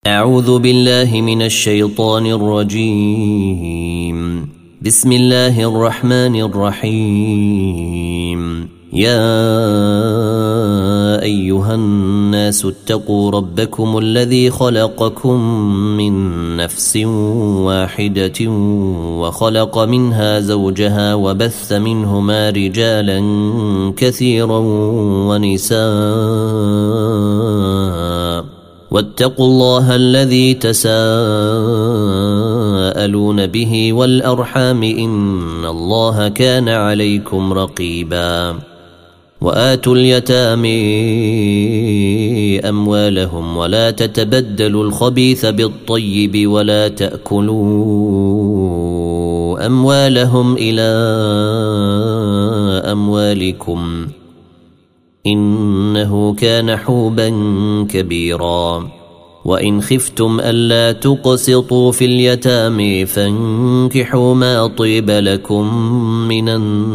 أعوذ بالله من الشيطان الرجيم. بسم الله الرحمن الرحيم. يا أيها الناس اتقوا ربكم الذي خلقكم من نفس واحدة وخلق منها زوجها وبث منهما رجالا كثيرا ونساء واتقوا الله الذي تساءلون به والأرحام إن الله كان عليكم رقيبا. وآتوا اليتامى أموالهم ولا تتبدلوا الخبيث بالطيب ولا تأكلوا أموالهم إلى أموالكم إنه كان حوبا كبيرا. وإن خفتم ألا تقسطوا في اليتامى فانكحوا ما طيب لكم من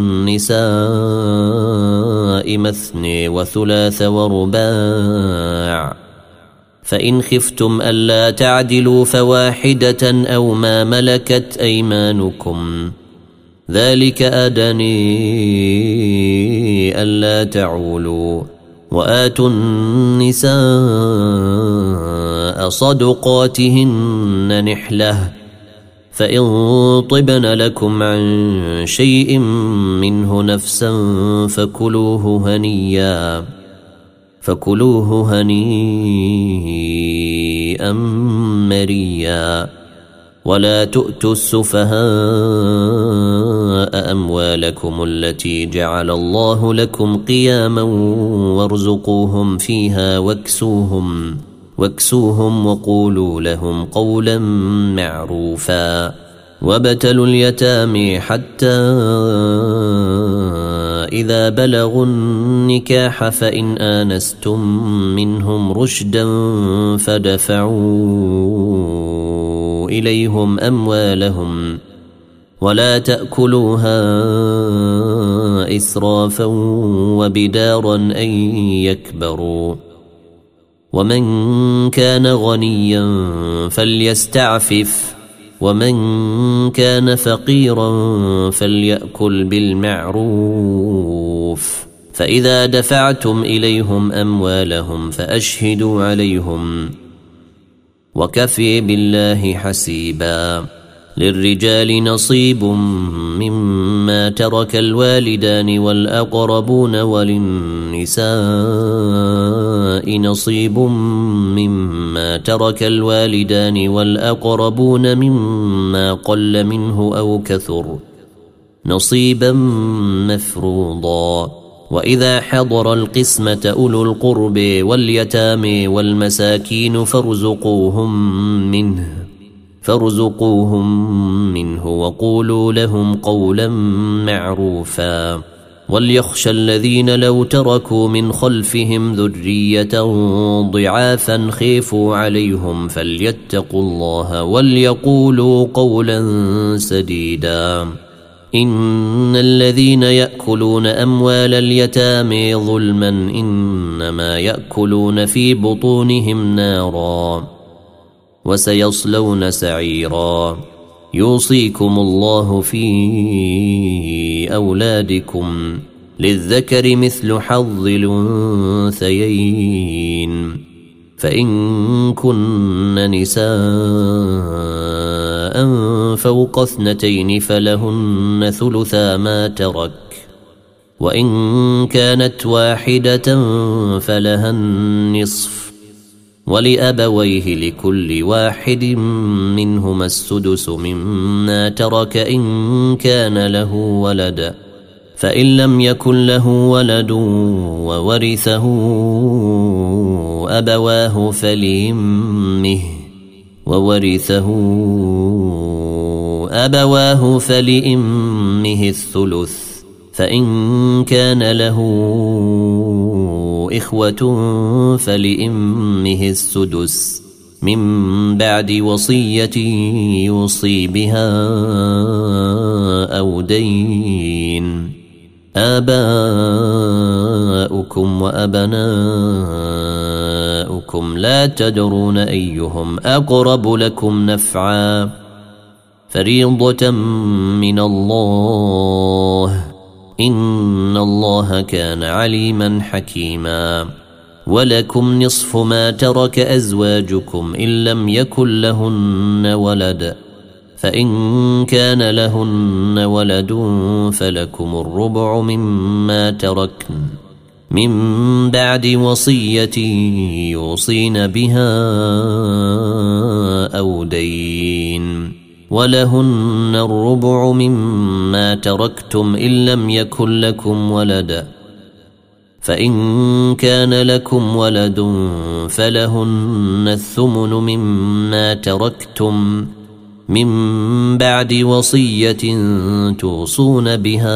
النساء مثني وثلاث ورباع، فإن خفتم ألا تعدلوا فواحدة أو ما ملكت أيمانكم ذلك أدني ألا تعولوا. وآتوا النساء صدقاتهن نحلة فإن طبن لكم عن شيء منه نفسا فكلوه هنيئا مريا. ولا تؤتوا السفهاء أموالكم التي جعل الله لكم قياما وارزقوهم فيها واكسوهم وقولوا لهم قولا معروفا. وابتلوا اليتامى حتى إذا بلغوا النكاح فإن آنستم منهم رشدا فدفعوا إليهم أموالهم ولا تأكلوها إسرافا وبدارا أن يكبروا. ومن كان غنيا فليستعفف ومن كان فقيرا فليأكل بالمعروف. فإذا دفعتم إليهم أموالهم فأشهدوا عليهم وكفي بالله حسيبا. للرجال نصيب مما ترك الوالدان والأقربون وللنساء نصيب مما ترك الوالدان والأقربون مما قل منه أو كثر نصيبا مفروضا. وإذا حضر القسمة أولو القرب واليتامى والمساكين فارزقوهم منه وقولوا لهم قولا معروفا. وليخشى الذين لو تركوا من خلفهم ذرية ضعافا خيفوا عليهم فليتقوا الله وليقولوا قولا سديدا. إن الذين يأكلون أموال اليتامى ظلما إنما يأكلون في بطونهم نارا وسيصلون سعيرا. يوصيكم الله في أولادكم للذكر مثل حظ الأنثيين. فإن كن نساء فوق 2 فلهن ثلثا ما ترك، وإن كانت واحدة فلها النصف، ولأبويه لكل واحد منهما السدس مما ترك إن كان له ولد. فإن لم يكن له ولد وورثه أبواه فلأمه الثلث. فإن كان له إخوة فلأمه السدس من بعد وصية يوصي بها أو دين. آباؤكم وأبناؤكم أزواجكم لا تدرون أيهم أقرب لكم نفعا فريضة من الله إن الله كان عليما حكيما. ولكم نصف ما ترك أزواجكم إن لم يكن لهن ولد فإن كان لهن ولد فلكم الربع مما تركن من بعد وصية يوصين بها أو دين ولهن الربع مما تركتم إن لم يكن لكم ولد فإن كان لكم ولد فلهن الثمن مما تركتم من بعد وصية توصون بها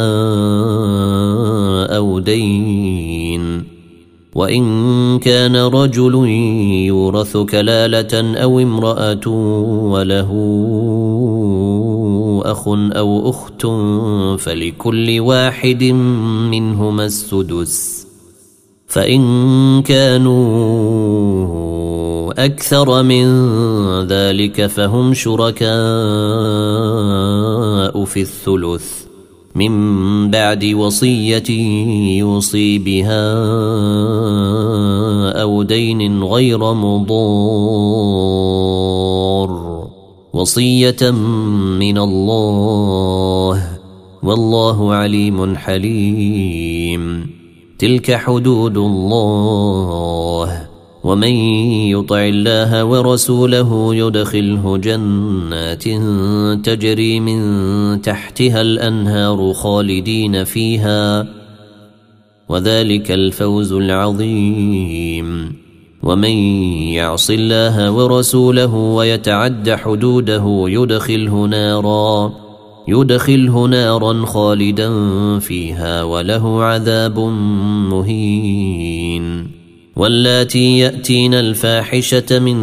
أو دين وإن كان رجل يورث كلالة أو امرأة وله أخ أو أخت فلكل واحد منهما السدس فإن كانوا أكثر من ذلك فهم شركاء في الثلث من بعد وصية يوصي بها أو دين غير مضار وصية من الله والله عليم حليم. تلك حدود الله ومن يطع الله ورسوله يدخله جنات تجري من تحتها الأنهار خالدين فيها وذلك الفوز العظيم. ومن يعص الله ورسوله ويتعد حدوده يدخله نارا خالدا فيها وله عذاب مهين. واللاتي يأتين الفاحشة من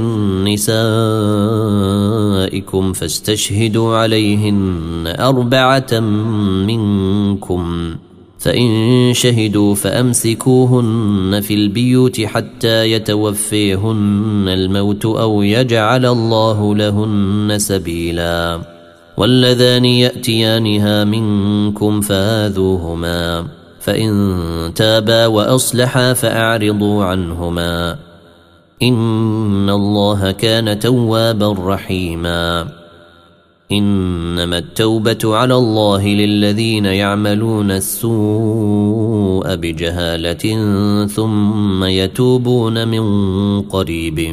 نسائكم فاستشهدوا عليهن 4 منكم فإن شهدوا فأمسكوهن في البيوت حتى يتوفيهن الموت أو يجعل الله لهن سبيلا. واللذان يأتيانها منكم فآذوهما فإن تابا وأصلحا فأعرضوا عنهما إن الله كان توابا رحيما. إنما التوبة على الله للذين يعملون السوء بجهالة ثم يتوبون من قريب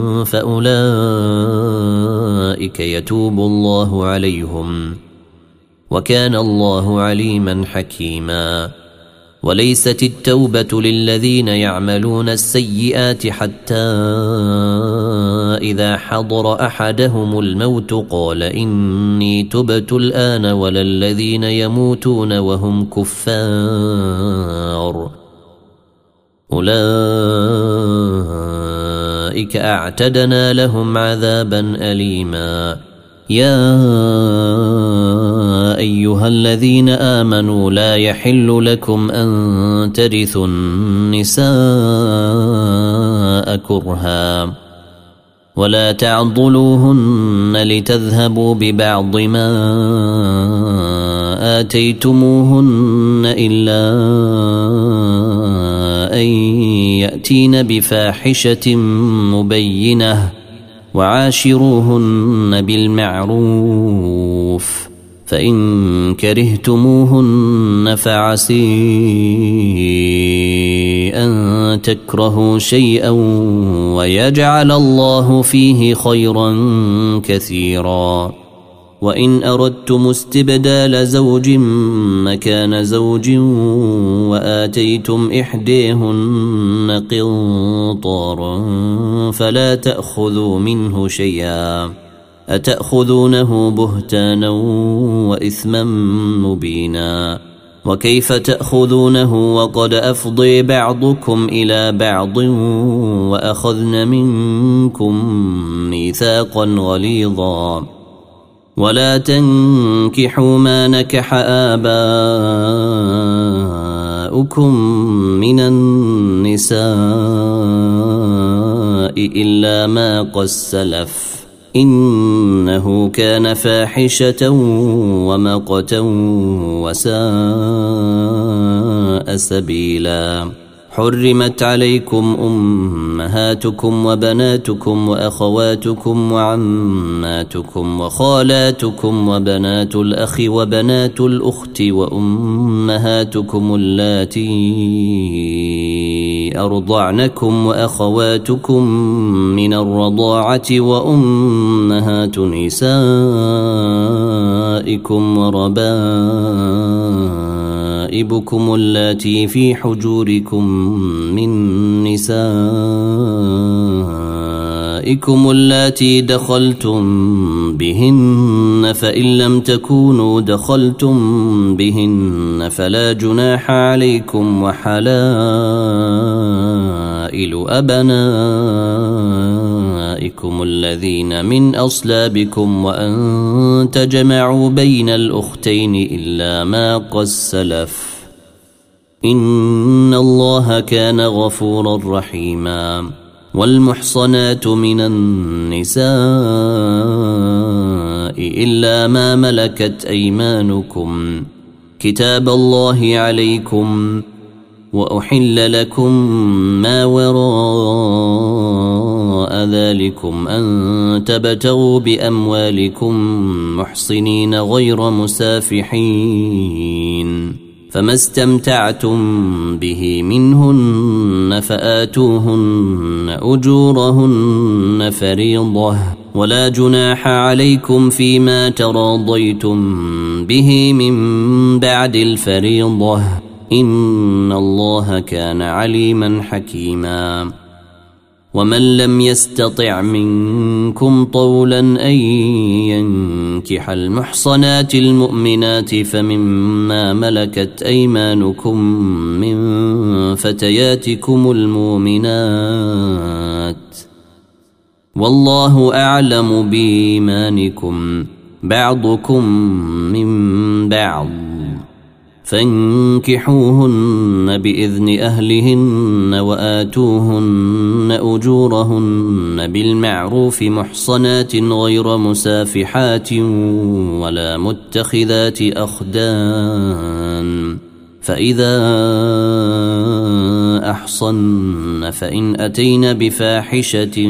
فأولئك يتوب الله عليهم وكان الله عليما حكيما. وليست التوبة للذين يعملون السيئات حتى إذا حضر أحدهم الموت قال إني تبت الآن ولا الذين يموتون وهم كفار أولئك أعتدنا لهم عذابا أليما. يا أيها الذين آمنوا لا يحل لكم أن ترثوا النساء كرها ولا تعضلوهن لتذهبوا ببعض ما آتيتموهن إلا أن يأتين بفاحشة مبينة وعاشروهن بالمعروف فإن كرهتموهن فعسي أن تكرهوا شيئا ويجعل الله فيه خيرا كثيرا. وإن أردتم استبدال زوج مكان زوج وآتيتم إحديهن قنطارا فلا تأخذوا منه شيئا أتأخذونه بهتانا وإثما مبينا. وكيف تأخذونه وقد أفضي بعضكم إلى بعض وأخذن منكم ميثاقا غليظا. ولا تنكحوا ما نكح نساؤكم من النساء إلا ما قد سلف إنه كان فاحشة ومقتا وساء سبيلا. حرمت عليكم أمهاتكم وبناتكم وأخواتكم وعماتكم وخالاتكم وبنات الأخ وبنات الأخت وأمهاتكم اللاتي أرضعنكم وأخواتكم من الرضاعة وأمهات نسائكم وربائبكم اللاتي في حجوركم من نسائكم اللاتي دخلتم بهن فإن لم تكونوا دخلتم بهن فلا جناح عليكم وحلائل أبنائكم الذين من أصلابكم وأن تجمعوا بين الأختين إلا ما قد سلف إن الله كان غفورا رحيما. والمحصنات من النساء إلا ما ملكت أيمانكم كتاب الله عليكم وأحل لكم ما وراء ذلكم أن تبتغوا بأموالكم محصنين غير مسافحين فما استمتعتم به منهن فآتوهن أجورهن فريضة ولا جناح عليكم فيما تراضيتم به من بعد الفريضة إن الله كان عليما حكيما. ومن لم يستطع منكم طولا أن ينكح المحصنات المؤمنات فمما ملكت أيمانكم من فتياتكم المؤمنات والله أعلم بإيمانكم بعضكم من بعض فانكحوهن بإذن أهلهن وآتوهن أجورهن بالمعروف محصنات غير مسافحات ولا متخذات أخدان فإذا أحصن فإن أتين بفاحشة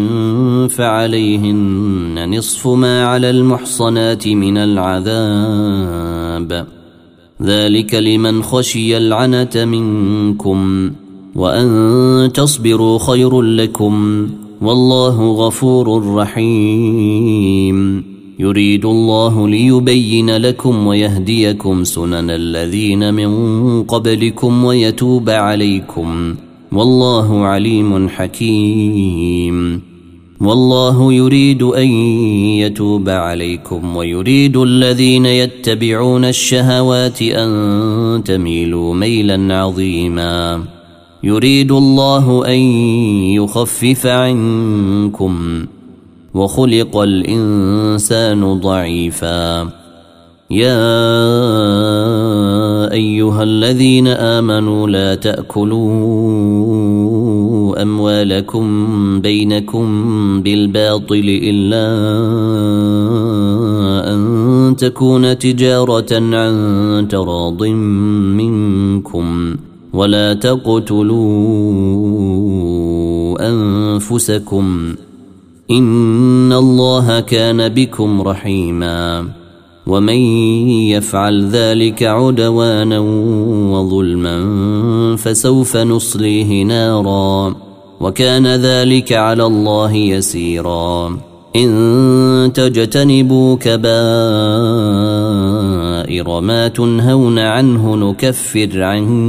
فعليهن نصف ما على المحصنات من العذاب ذلك لمن خشي العنة منكم وأن تصبروا خير لكم والله غفور رحيم. يريد الله ليبين لكم ويهديكم سنن الذين من قبلكم ويتوب عليكم والله عليم حكيم. والله يريد أن يتوب عليكم ويريد الذين يتبعون الشهوات أن تميلوا ميلا عظيما. يريد الله أن يخفف عنكم وخلق الإنسان ضعيفا. يا أيها الذين آمنوا لا تأكلوا أموالكم بينكم بالباطل إلا أن تكون تجارة عن تراض منكم ولا تقتلوا أنفسكم إن الله كان بكم رحيما. ومن يفعل ذلك عدوانا وظلما فسوف نصليه نارا وكان ذلك على الله يسيرا. إن تجتنبوا كبائر ما تنهون عنه نكفر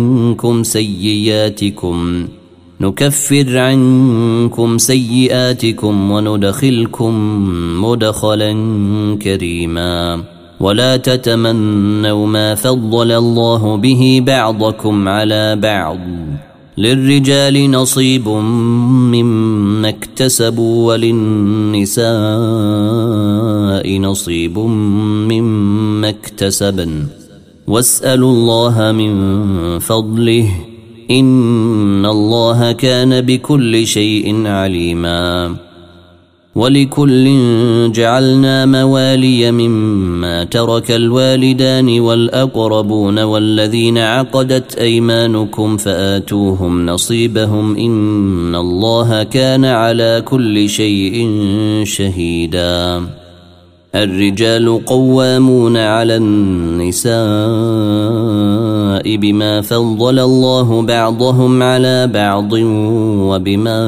عنكم سيئاتكم وندخلكم مدخلا كريما. ولا تتمنوا ما فضل الله به بعضكم على بعض للرجال نصيب مما اكتسبوا وللنساء نصيب مما اكتسبن واسألوا الله من فضله إن الله كان بكل شيء عليما. ولكل جعلنا موالي مما ترك الوالدان والأقربون والذين عقدت أيمانكم فآتوهم نصيبهم إن الله كان على كل شيء شهيدا. الرجال قوامون على النساء بما فضل الله بعضهم على بعض وبما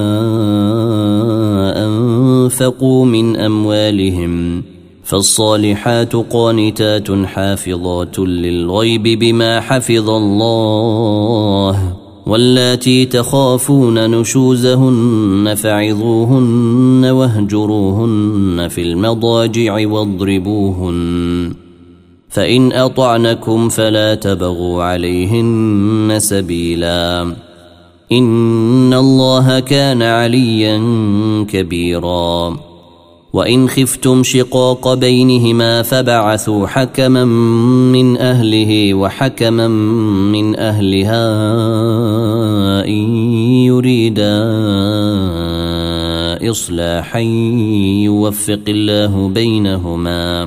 أنفقوا من أموالهم فالصالحات قانتات حافظات للغيب بما حفظ الله واللاتي تخافون نشوزهن فعظوهن واهجروهن في المضاجع واضربوهن فإن أطعنكم فلا تبغوا عليهن سبيلا إن الله كان عليا كبيرا. وإن خفتم شقاق بينهما فبعثوا حكما من أهله وحكما من أهلها إن يريدا إصلاحا يوفق الله بينهما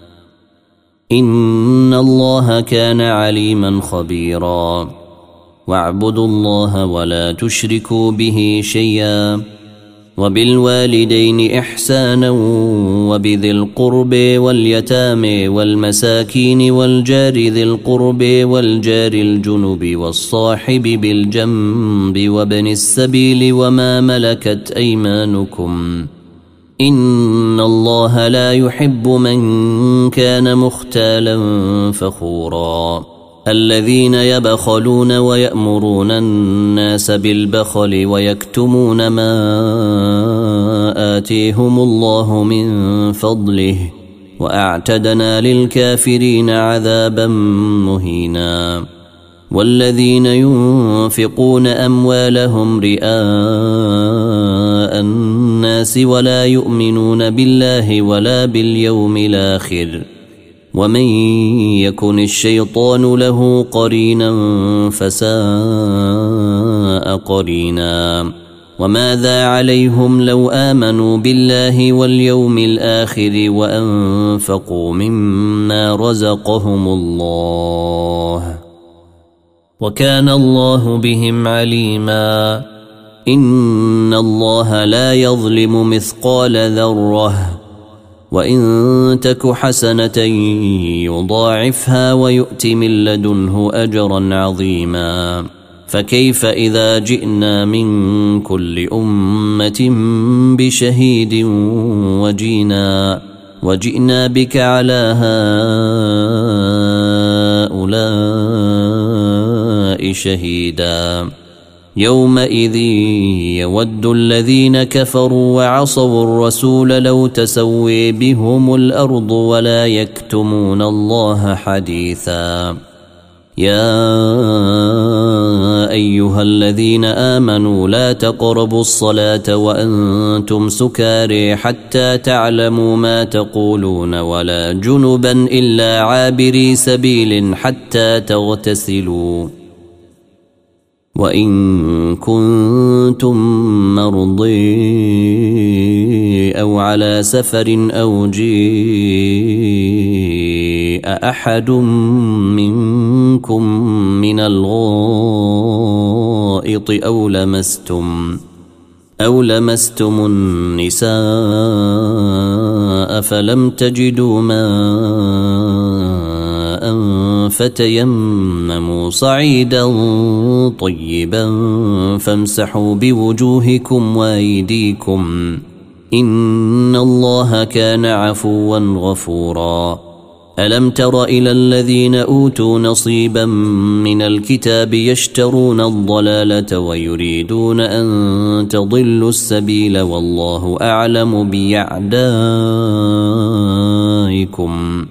إن الله كان عليما خبيرا. واعبدوا الله ولا تشركوا به شيئا وبالوالدين إحسانا وبذي القرب واليتامى والمساكين والجار ذي القرب والجار الجنب والصاحب بالجنب وابن السبيل وما ملكت أيمانكم إن الله لا يحب من كان مختالا فخورا. الذين يبخلون ويأمرون الناس بالبخل ويكتمون ما آتيهم الله من فضله وأعتدنا للكافرين عذابا مهينا. والذين ينفقون أموالهم رئاء الناس ولا يؤمنون بالله ولا باليوم الآخر ومن يكن الشيطان له قرينا فساء قرينا. وماذا عليهم لو آمنوا بالله واليوم الآخر وأنفقوا مما رزقهم الله وكان الله بهم عليما. إن الله لا يظلم مثقال ذرة وإن تك حسنة يضاعفها ويؤت من لدنه أجرا عظيما. فكيف إذا جئنا من كل أمة بشهيد وجئنا بك على هؤلاء شهيدا. يومئذ يود الذين كفروا وعصوا الرسول لو تسوي بهم الأرض ولا يكتمون الله حديثا. يا أيها الذين آمنوا لا تقربوا الصلاة وأنتم سكارى حتى تعلموا ما تقولون ولا جنبا إلا عابري سبيل حتى تغتسلوا وإن كنتم مرضى أو على سفر أو جاء أحد منكم من الغائط أو لمستم النساء فلم تجدوا ماء فتيمموا صعيدا طيبا فامسحوا بوجوهكم وأيديكم إن الله كان عفوا غفورا. ألم تر إلى الذين أوتوا نصيبا من الكتاب يشترون الضلالة ويريدون أن تضلوا السبيل والله أعلم بأعدائكم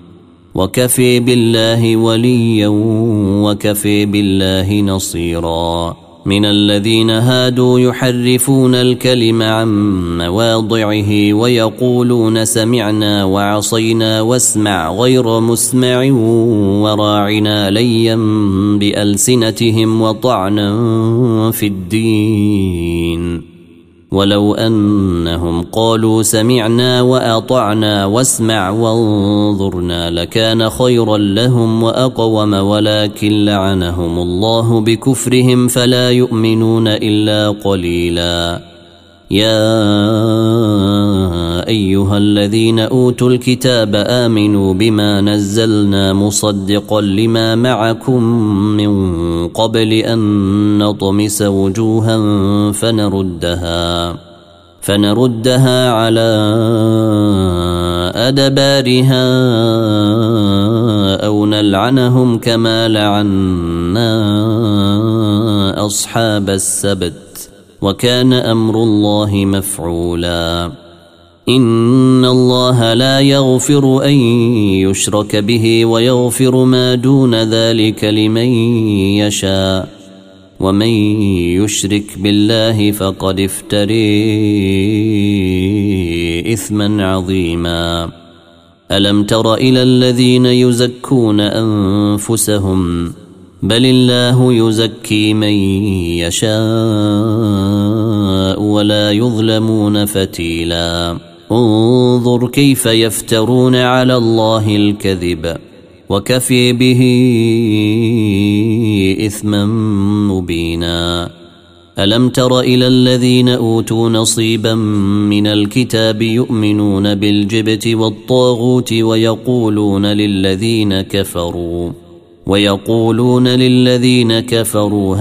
وكفي بالله وليا وكفي بالله نصيرا. من الذين هادوا يحرفون الكلم عن مواضعه ويقولون سمعنا وعصينا واسمع غير مسمع وراعنا ليا بألسنتهم وطعنا في الدين ولو أنهم قالوا سمعنا وأطعنا واسمع وانظرنا لكان خيرا لهم وأقوم ولكن لعنهم الله بكفرهم فلا يؤمنون إلا قليلا. يا أيها الذين أوتوا الكتاب آمنوا بما نزلنا مصدقا لما معكم من قبل أن نطمس وجوها فنردها على أدبارها أو نلعنهم كما لعنا أصحاب السبت وكان أمر الله مفعولا. إن الله لا يغفر أن يشرك به ويغفر ما دون ذلك لمن يشاء ومن يشرك بالله فقد افتري إثما عظيما. ألم تر إلى الذين يزكون أنفسهم بل الله يزكي من يشاء ولا يظلمون فتيلا. انظر كيف يفترون على الله الكذب وكفي به إثما مبينا. ألم تر إلى الذين أوتوا نصيبا من الكتاب يؤمنون بالجبت والطاغوت ويقولون للذين كفروا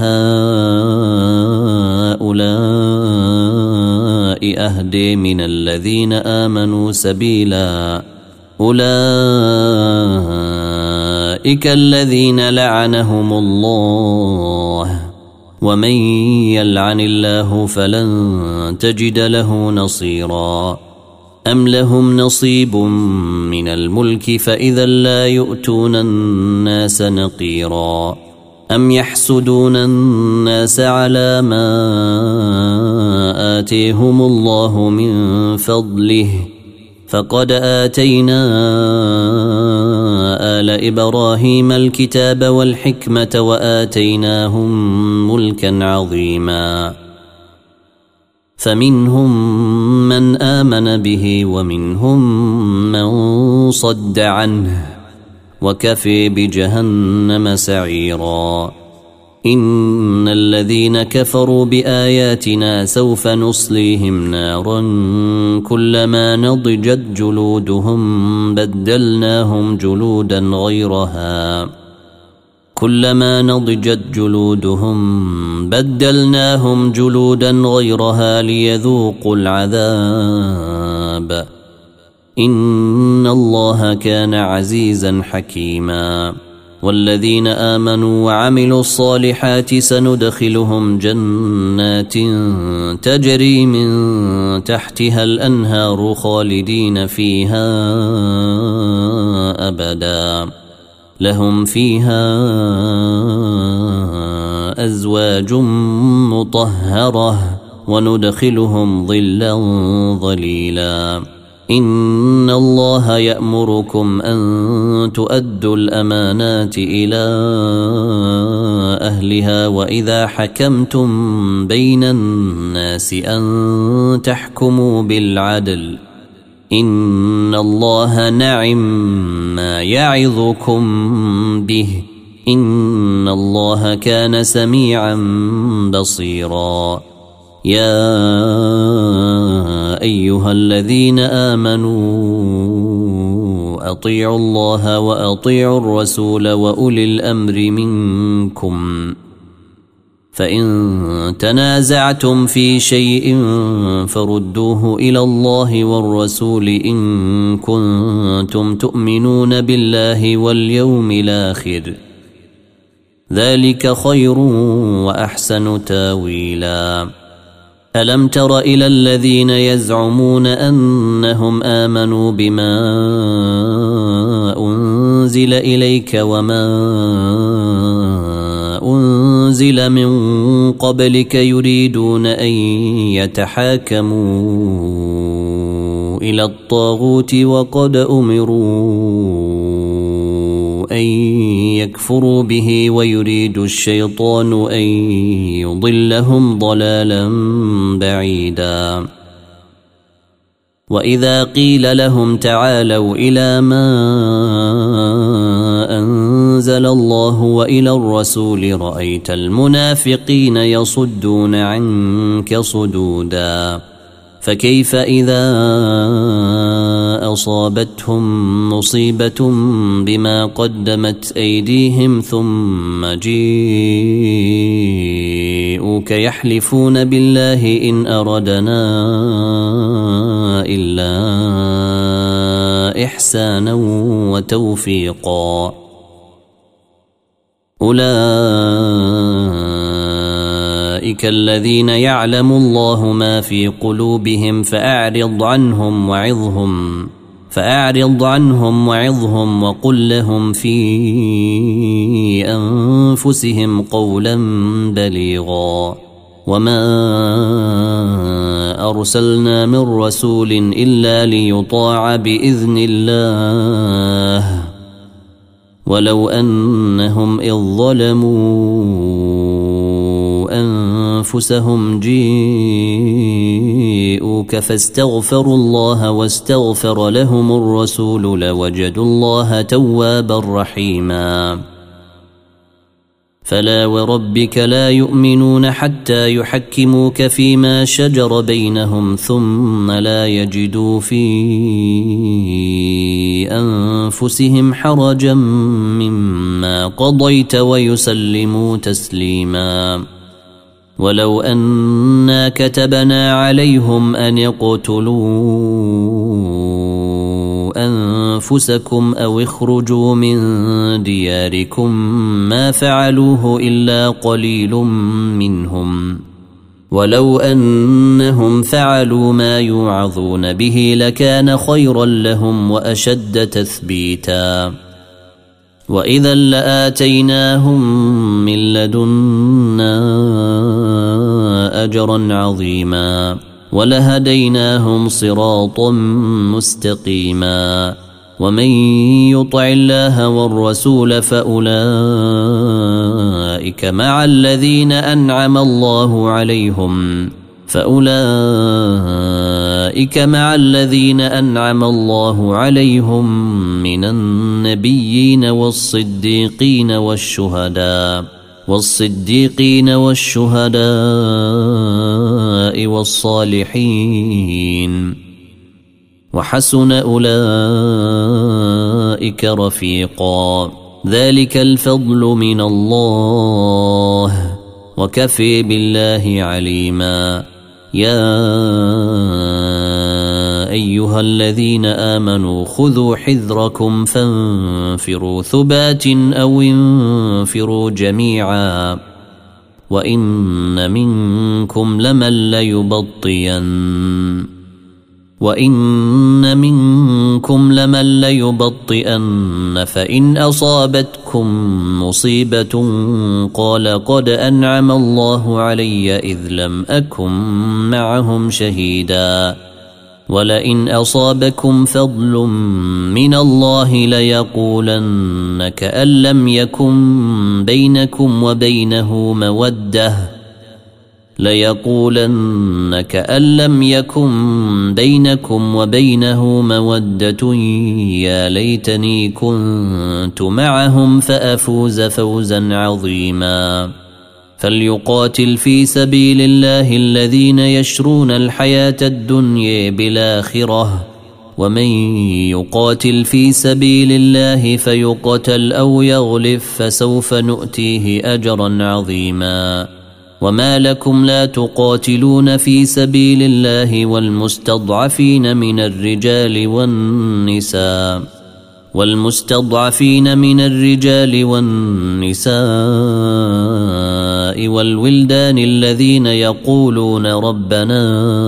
هؤلاء أهدي من الذين آمنوا سبيلا. أولئك الذين لعنهم الله ومن يلعن الله فلن تجد له نصيرا. أم لهم نصيب من الملك فإذا لا يؤتون الناس نقيرا. أم يحسدون الناس على ما آتيهم الله من فضله فقد آتينا آل إبراهيم الكتاب والحكمة وآتيناهم ملكا عظيما. فمنهم من آمن به ومنهم من صد عنه وكفي بجهنم سعيرا. إن الذين كفروا بآياتنا سوف نصليهم نارا كلما نضجت جلودهم بدلناهم جلودا غيرها ليذوقوا العذاب. إن الله كان عزيزا حكيما. والذين آمنوا وعملوا الصالحات سندخلهم جنات تجري من تحتها الأنهار خالدين فيها أبدا لهم فيها أزواج مطهرة وندخلهم ظلا ظليلا. إن الله يأمركم أن تؤدوا الأمانات إلى أهلها وإذا حكمتم بين الناس أن تحكموا بالعدل. إن الله نعم ما يعظكم به إن الله كان سميعا بصيرا. يا أيها الذين آمنوا أطيعوا الله وأطيعوا الرسول وأولي الأمر منكم فإن تنازعتم في شيء فردوه إلى الله والرسول إن كنتم تؤمنون بالله واليوم الآخر ذلك خير وأحسن تاويلا. ألم تر إلى الذين يزعمون أنهم آمنوا بما أنزل إليك وما أنزل أنزل من قبلك يريدون أن يتحاكموا إلى الطاغوت وقد أمروا أن يكفروا به ويريد الشيطان أن يضلهم ضلالا بعيدا وإذا قيل لهم تعالوا إلى ما أنزل الله وإلى الرسول رأيت المنافقين يصدون عنك صدودا فكيف إذا أصابتهم مصيبة بما قدمت أيديهم ثم جيءوك يحلفون بالله إن أردنا إلا إحسانا وتوفيقا أولئك الذين يعلم الله ما في قلوبهم فأعرض عنهم وعظهم وقل لهم في أنفسهم قولا بليغا وما أرسلنا من رسول إلا ليطاع بإذن الله ولو أنهم إذ ظلموا أنفسهم جيءوك فاستغفروا الله واستغفر لهم الرسول لوجدوا الله توابا رحيما فلا وربك لا يؤمنون حتى يحكموك فيما شجر بينهم ثم لا يجدوا في أنفسهم حرجا مما قضيت ويسلموا تسليما ولو أنا كتبنا عليهم أن يقتلوا أنفسكم أو اخرجوا من دياركم ما فعلوه إلا قليل منهم ولو أنهم فعلوا ما يوعظون به لكان خيرا لهم وأشد تثبيتا وإذا لآتيناهم من لدنا أجرا عظيما ولهديناهم صراطا مستقيما ومن يطع الله والرسول فأولئك مع الذين أنعم الله عليهم من النبيين والصديقين والشهداء والصالحين وحسن أولئك رفيقا ذلك الفضل من الله وكفي بالله عليما يا أيها الذين آمنوا خذوا حذركم فانفروا ثبات أو انفروا جميعا وإن منكم لمن ليبطئن فإن أصابتكم مصيبة قال قد أنعم الله علي إذ لم أكن معهم شهيدا ولئن أصابكم فضل من الله ليقولن كأن لم يكن بينكم وبينه مودة يا ليتني كنت معهم فأفوز فوزا عظيما فليقاتل في سبيل الله الذين يشرون الحياة الدنيا بالآخرة ومن يقاتل في سبيل الله فيقتل أو يغلب فسوف نؤتيه أجرا عظيما وما لكم لا تقاتلون في سبيل الله والمستضعفين من الرجال والنساء والولدان الذين يقولون ربنا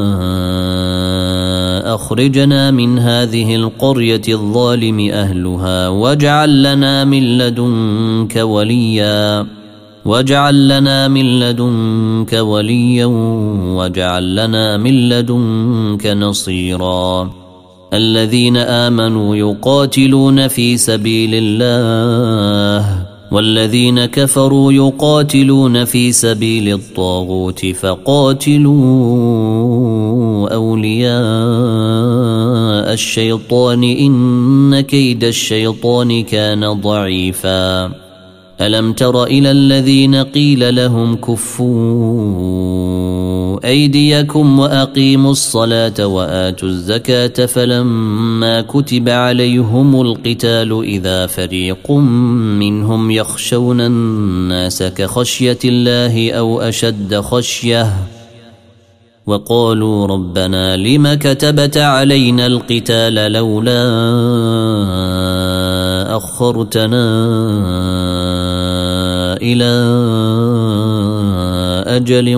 أخرجنا من هذه القرية الظالم أهلها واجعل لنا من لدنك وليا واجعل لنا من لدنك وليا واجعل لنا من لدنك نصيرا الذين آمنوا يقاتلون في سبيل الله والذين كفروا يقاتلون في سبيل الطاغوت فقاتلوا أولياء الشيطان إن كيد الشيطان كان ضعيفا ألم تر إلى الذين قيل لهم كفوا أيديكم وأقيموا الصلاة وآتوا الزكاة فلما كتب عليهم القتال إذا فريق منهم يخشون الناس كخشية الله أو أشد خشية وقالوا ربنا لم كتبت علينا القتال لولا أخرتنا إلى أجل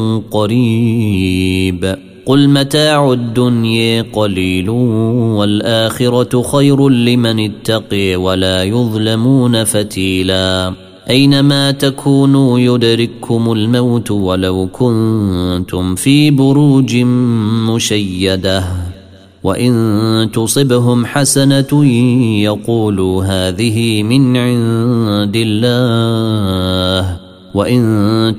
قريب قل متاع الدنيا قليل والآخرة خير لمن اتقي ولا يظلمون فتيلا أينما تكونوا يدرككم الموت ولو كنتم في بروج مشيدة وإن تصبهم حسنة يقولوا هذه من عند الله وإن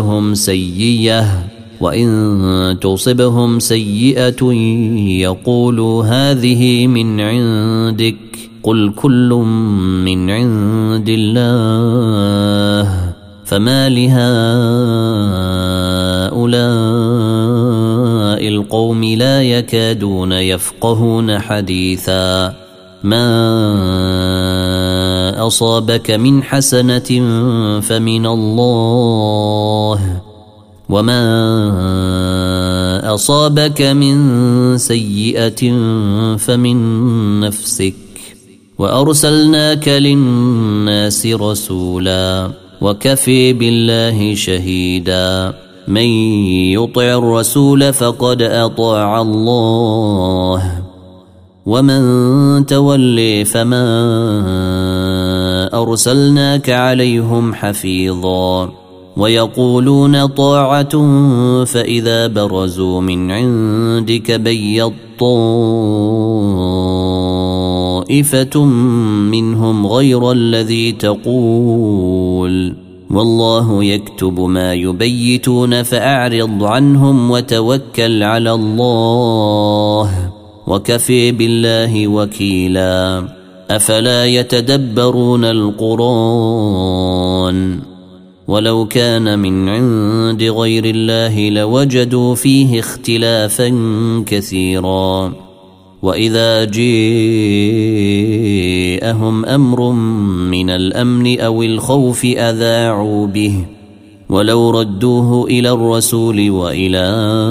تصبهم سيئة يقولوا هذه من عندك قل كل من عند الله فما لهؤلاء القوم لا يكادون يفقهون حديثا ما أصابك من حسنة فمن الله وما أصابك من سيئة فمن نفسك وأرسلناك للناس رسولا وكفي بالله شهيدا من يطع الرسول فقد أطاع الله ومن تولي فما أرسلناك عليهم حفيظا ويقولون طاعة فإذا برزوا من عندك بيض طائفة منهم غير الذي تقول والله يكتب ما يبيتون فأعرض عنهم وتوكل على الله وكفي بالله وكيلا أفلا يتدبرون القرآن ولو كان من عند غير الله لوجدوا فيه اختلافا كثيرا وإذا جاءهم أمر من الأمن أو الخوف أذاعوا به ولو ردوه إلى الرسول وإلى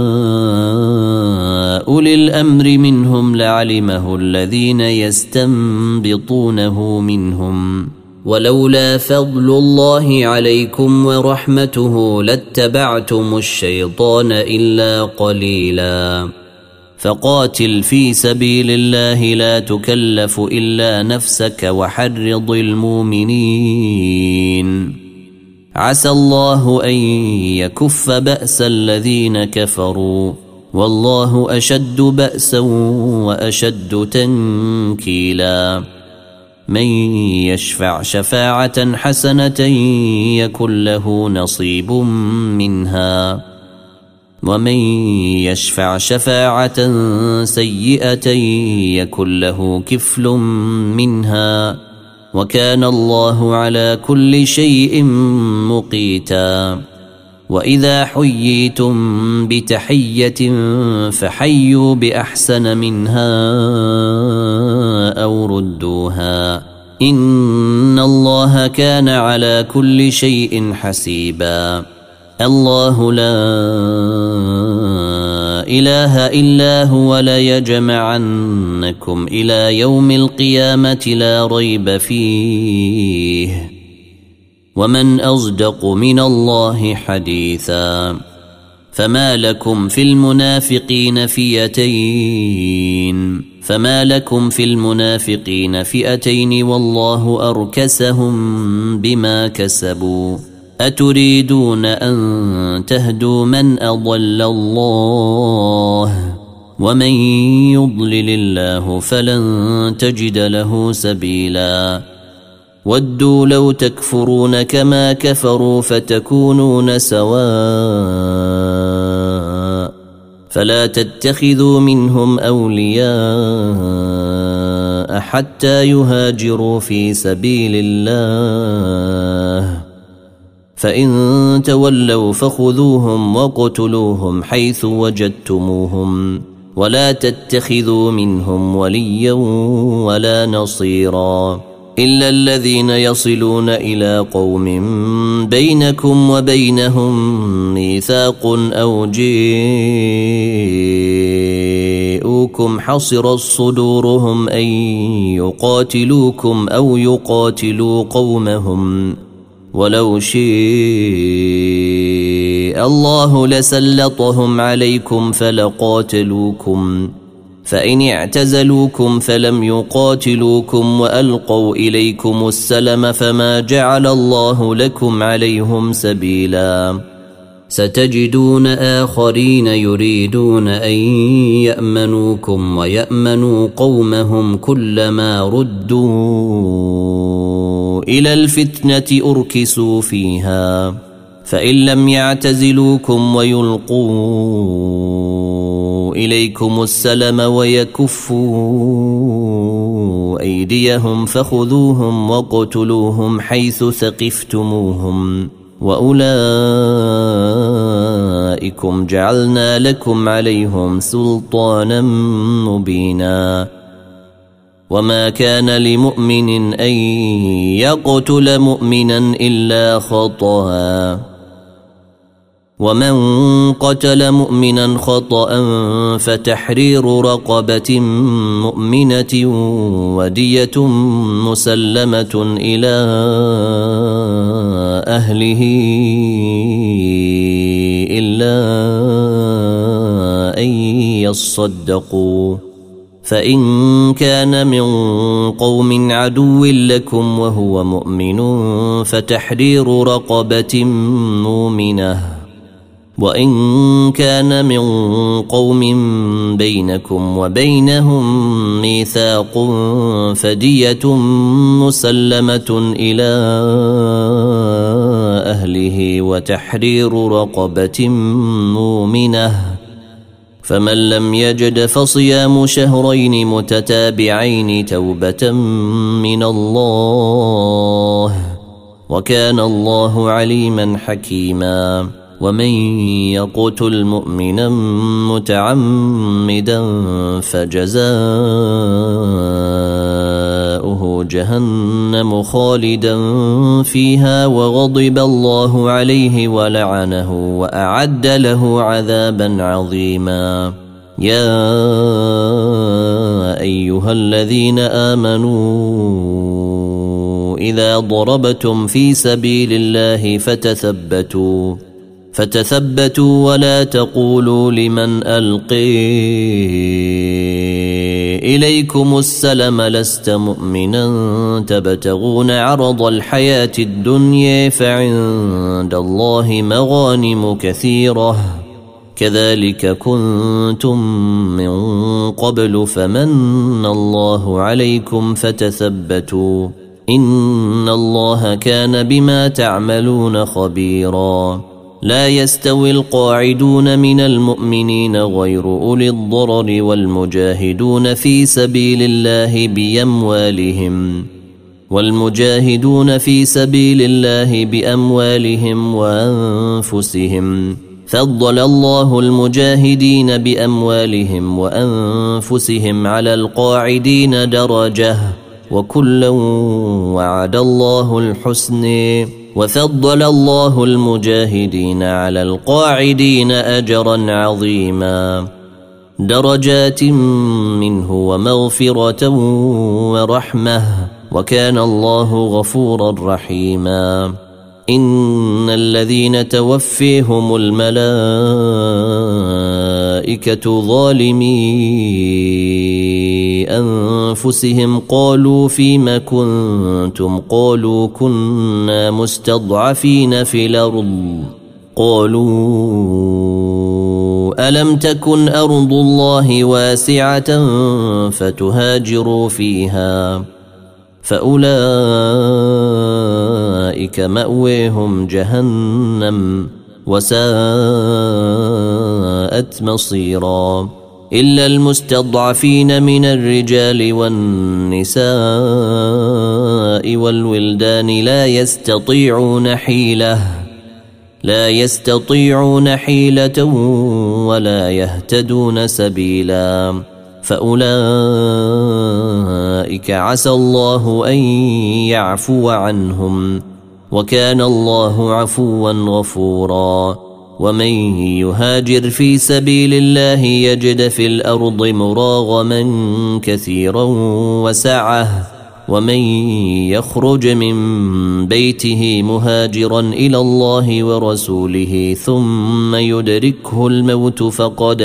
أولي الأمر منهم لعلمه الذين يستنبطونه منهم ولولا فضل الله عليكم ورحمته لاتبعتم الشيطان إلا قليلا فقاتل في سبيل الله لا تكلف إلا نفسك وحرض المؤمنين عسى الله أن يكف بأس الذين كفروا والله أشد بأسا وأشد تنكيلا من يشفع شفاعة حسنة يكن له نصيب منها ومن يشفع شفاعة سيئة يكن له كفل منها وكان الله على كل شيء مقيتا وإذا حييتم بتحية فحيوا بأحسن منها أو ردوها إن الله كان على كل شيء حسيبا الله لا إله إلا هو ليجمعنكم إلى يوم القيامة لا ريب فيه ومن أصدق من الله حديثا فما لكم في المنافقين فئتين والله أركسهم بما كسبوا أتريدون أن تهدوا من أضل الله ومن يضلل الله فلن تجد له سبيلا ودوا لو تكفرون كما كفروا فتكونون سواء فلا تتخذوا منهم أولياء حتى يهاجروا في سبيل الله فإن تولوا فخذوهم وقتلوهم حيث وجدتموهم ولا تتخذوا منهم وليا ولا نصيرا إلا الذين يصلون إلى قوم بينكم وبينهم ميثاق أو جاءوكم حصرت صدورهم أن يقاتلوكم أو يقاتلوا قومهم ولو شاء الله لسلطهم عليكم فلقاتلوكم فإن اعتزلوكم فلم يقاتلوكم وألقوا إليكم السلم فما جعل الله لكم عليهم سبيلا ستجدون آخرين يريدون أن يأمنوكم ويأمنوا قومهم كلما ردوا إلى الفتنة أركسوا فيها فإن لم يعتزلوكم ويلقوا إليكم السلم ويكفوا أيديهم فخذوهم وقتلوهم حيث ثقفتموهم وأولئكم جعلنا لكم عليهم سلطانا مبينا وما كان لمؤمن أن يقتل مؤمنا إلا خطأ ومن قتل مؤمنا خطأ فتحرير رقبة مؤمنة ودية مسلمة إلى أهله إلا أن يصدقوا فإن كان من قوم عدو لكم وهو مؤمن فتحرير رقبة مؤمنة وإن كان من قوم بينكم وبينهم ميثاق فدية مسلمة إلى أهله وتحرير رقبة مؤمنة فمن لم يجد فصيام شهرين متتابعين توبة من الله وكان الله عليما حكيما ومن يقتل مؤمنا متعمدا فجزاؤه جهنم خالدا فيها وغضب الله عليه ولعنه وأعد له عذابا عظيما يا أيها الذين آمنوا إذا ضربتم في سبيل الله فتثبتوا ولا تقولوا لمن ألقي إليكم السلم لست مؤمنا تبتغون عرض الحياة الدنيا فعند الله مغانم كثيرة كذلك كنتم من قبل فمن الله عليكم فتثبتوا إن الله كان بما تعملون خبيرا لا يستوي القاعدون من المؤمنين غير أولي الضرر والمجاهدون في سبيل الله بأموالهم وأنفسهم فضل الله المجاهدين بأموالهم وأنفسهم على القاعدين درجة وكلا وعد الله الحسنى وفضل الله المجاهدين على القاعدين أجرا عظيما درجات منه ومغفرة ورحمة وكان الله غفورا رحيما إن الذين توفيهم الملائكة الملائكة ظالمي أنفسهم قالوا فيم كنتم قالوا كنا مستضعفين في الأرض قالوا ألم تكن أرض الله واسعة فتهاجروا فيها فأولئك مأويهم جهنم وساءت مصيرا إلا المستضعفين من الرجال والنساء والولدان لا يستطيعون حيلة ولا يهتدون سبيلا فأولئك عسى الله أن يعفو عنهم وكان الله عفوا غفورا ومن يهاجر في سبيل الله يجد في الأرض مراغما كثيرا وسعة ومن يخرج من بيته مهاجرا إلى الله ورسوله ثم يدركه الموت فقد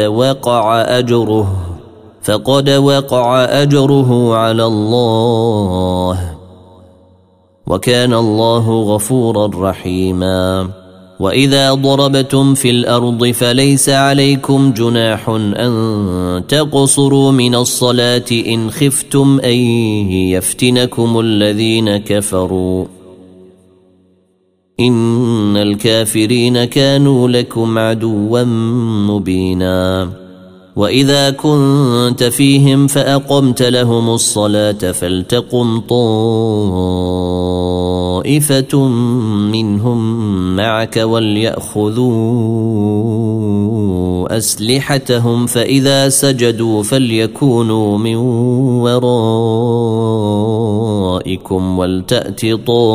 وقع أجره على الله وكان الله غفورا رحيما وإذا ضربتم في الأرض فليس عليكم جناح أن تقصروا من الصلاة إن خفتم أن يفتنكم الذين كفروا إن الكافرين كانوا لكم عدوا مبينا وإذا كنت فيهم فأقمت لهم الصلاة فلتقم طائفة منهم معك وليأخذوا أسلحتهم فإذا سجدوا فليكونوا من ورائكم ولتأت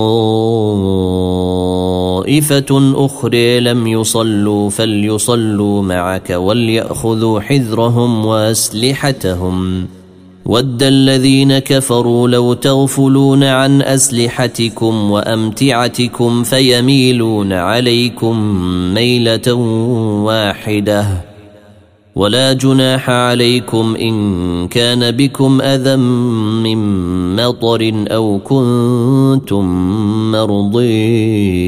طائفة أخرى لم يصلوا فليصلوا معك وليأخذوا حذرهم وأسلحتهم ود الذين كفروا لو تغفلون عن أسلحتكم وأمتعتكم فيميلون عليكم ميلة واحدة ولا جناح عليكم إن كان بكم أذى من مطر أو كنتم مرضي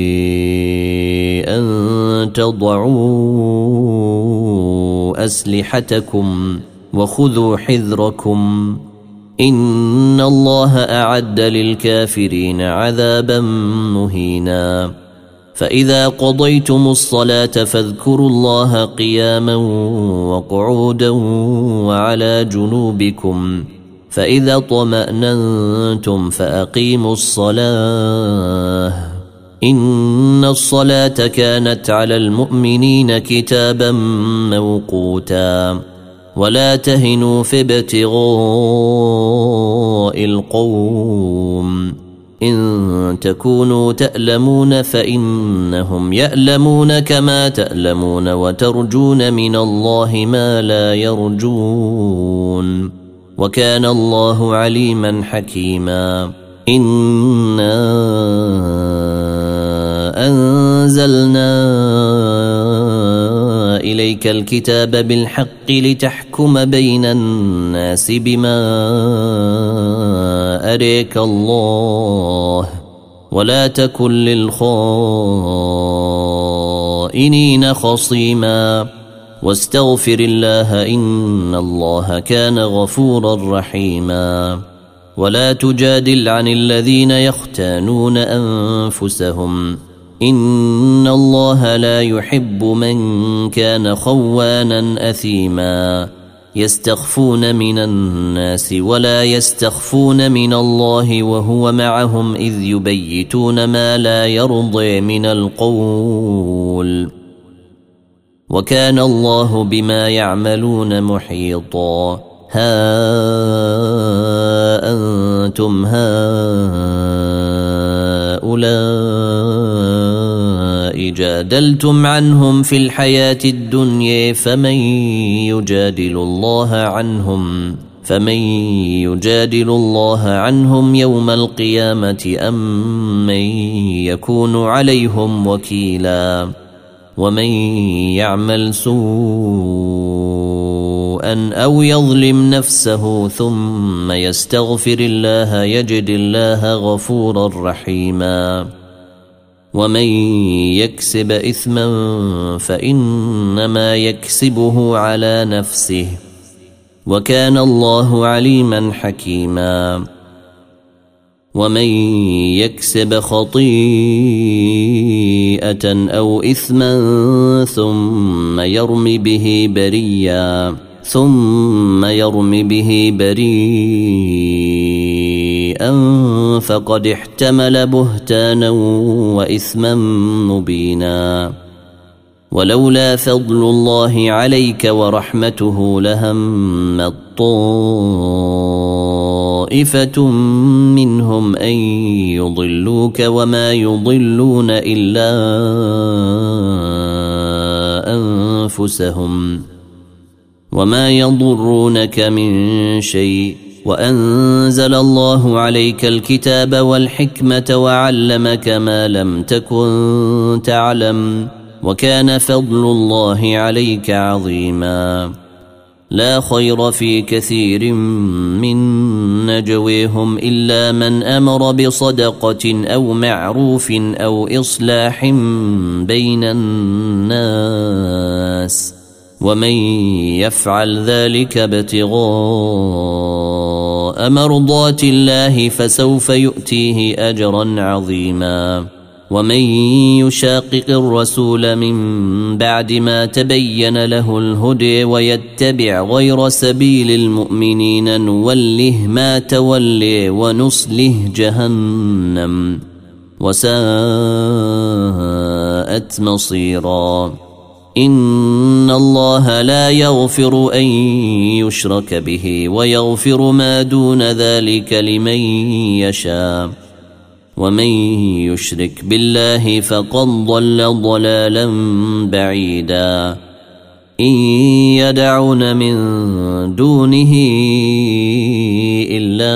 أن تضعوا أسلحتكم وخذوا حذركم إن الله أعد للكافرين عذابا مهينا فإذا قضيتم الصلاة فاذكروا الله قياما وقعودا وعلى جنوبكم فإذا طمأننتم فأقيموا الصلاة إن الصلاة كانت على المؤمنين كتابا موقوتا ولا تهنوا في ابتغاء القوم إن تكونوا تألمون فإنهم يألمون كما تألمون وترجون من الله ما لا يرجون وكان الله عليما حكيما إنا أنزلنا إليك الكتاب بالحق لتحكم بين الناس بما أريك الله ولا تكن للخائنين خصيما واستغفر الله إن الله كان غفورا رحيما ولا تجادل عن الذين يختانون أنفسهم إن الله لا يحب من كان خوانا أثيما يستخفون من الناس ولا يستخفون من الله وهو معهم إذ يبيتون ما لا يرضي من القول وكان الله بما يعملون محيطا ها أنتم هؤلاء جادلتم عنهم في الحياة الدنيا فمن يجادل الله عنهم يوم القيامة أم من يكون عليهم وكيلا ومن يعمل سوءا أو يظلم نفسه ثم يستغفر الله يجد الله غفورا رحيما ومن يكسب إثما فإنما يكسبه على نفسه وكان الله عليما حكيما ومن يكسب خطيئة أو إثما ثم يرم به بريئا فقد احتمل بهتانا وإثما مبينا ولولا فضل الله عليك ورحمته لهمت طائفة منهم أن يضلوك وما يضلون إلا أنفسهم وما يضرونك من شيء وأنزل الله عليك الكتاب والحكمة وعلمك ما لم تكن تعلم وكان فضل الله عليك عظيما لا خير في كثير من نجويهم إلا من أمر بصدقة أو معروف أو إصلاح بين الناس ومن يفعل ذلك ابتغاء مرضات الله فسوف يؤتيه أجرا عظيما ومن يشاقق الرسول من بعد ما تبين له الهدى ويتبع غير سبيل المؤمنين نوله ما تولي ونصله جهنم وساءت مصيرا إن الله لا يغفر أن يشرك به ويغفر ما دون ذلك لمن يشاء ومن يشرك بالله فقد ضل ضلالا بعيدا إن يدعون من دونه إلا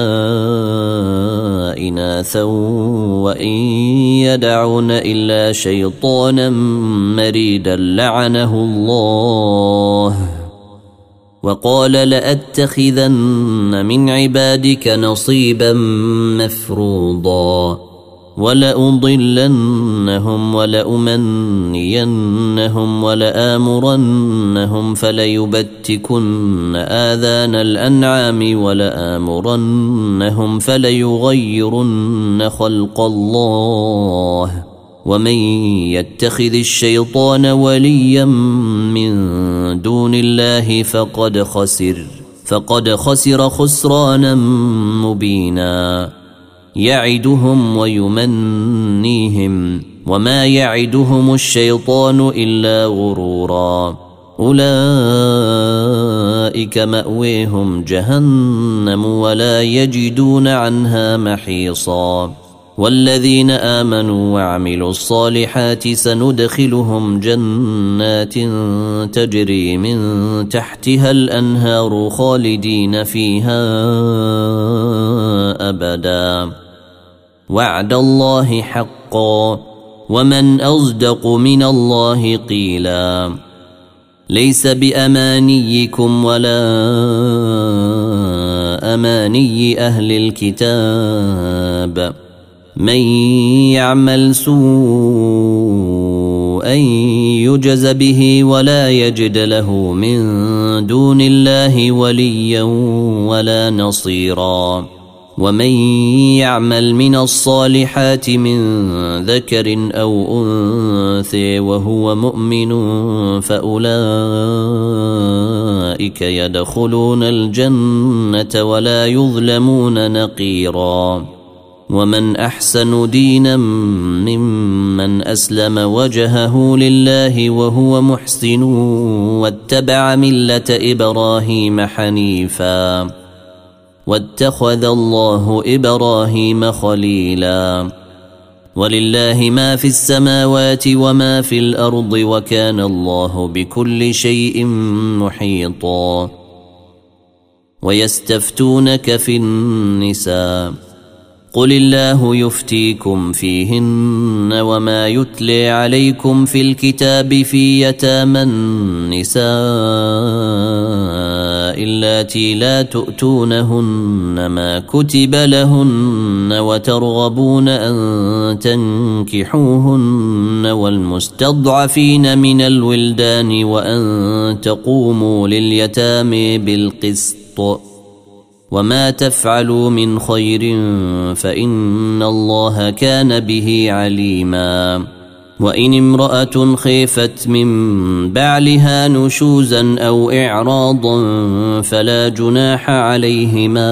إناثا وإن يدعون إلا شيطانا مريدا لعنه الله وقال لأتخذن من عبادك نصيبا مفروضا ولأضلنهم ولأمنينهم ولآمرنهم فليبتكن آذان الأنعام ولآمرنهم فليغيرن خلق الله ومن يتخذ الشيطان وليا من دون الله فقد خسر خسرانا مبينا يعدهم ويمنيهم وما يعدهم الشيطان إلا غرورا أولئك مأويهم جهنم ولا يجدون عنها محيصا والذين آمنوا وعملوا الصالحات سندخلهم جنات تجري من تحتها الأنهار خالدين فيها أبدا وعد الله حقا ومن أصدق من الله قيلا ليس بأمانيكم ولا أماني أهل الكتاب من يعمل سوءا يجز به ولا يجد له من دون الله وليا ولا نصيرا ومن يعمل من الصالحات من ذكر أو أنثى وهو مؤمن فأولئك يدخلون الجنة ولا يظلمون نقيرا ومن أحسن دينا ممن أسلم وجهه لله وهو محسن واتبع ملة إبراهيم حنيفا واتخذ الله إبراهيم خليلا ولله ما في السماوات وما في الأرض وكان الله بكل شيء محيطا ويستفتونك في النساء قل الله يفتيكم فيهن وما يتلي عليكم في الكتاب في يتامى النساء اللاتي لا تؤتونهن ما كتب لهن وترغبون أن تنكحوهن والمستضعفين من الولدان وأن تقوموا لليتامى بالقسط وما تفعلوا من خير فإن الله كان به عليما وإن امرأة خيفت من بعلها نشوزا أو إعراضا فلا جناح عليهما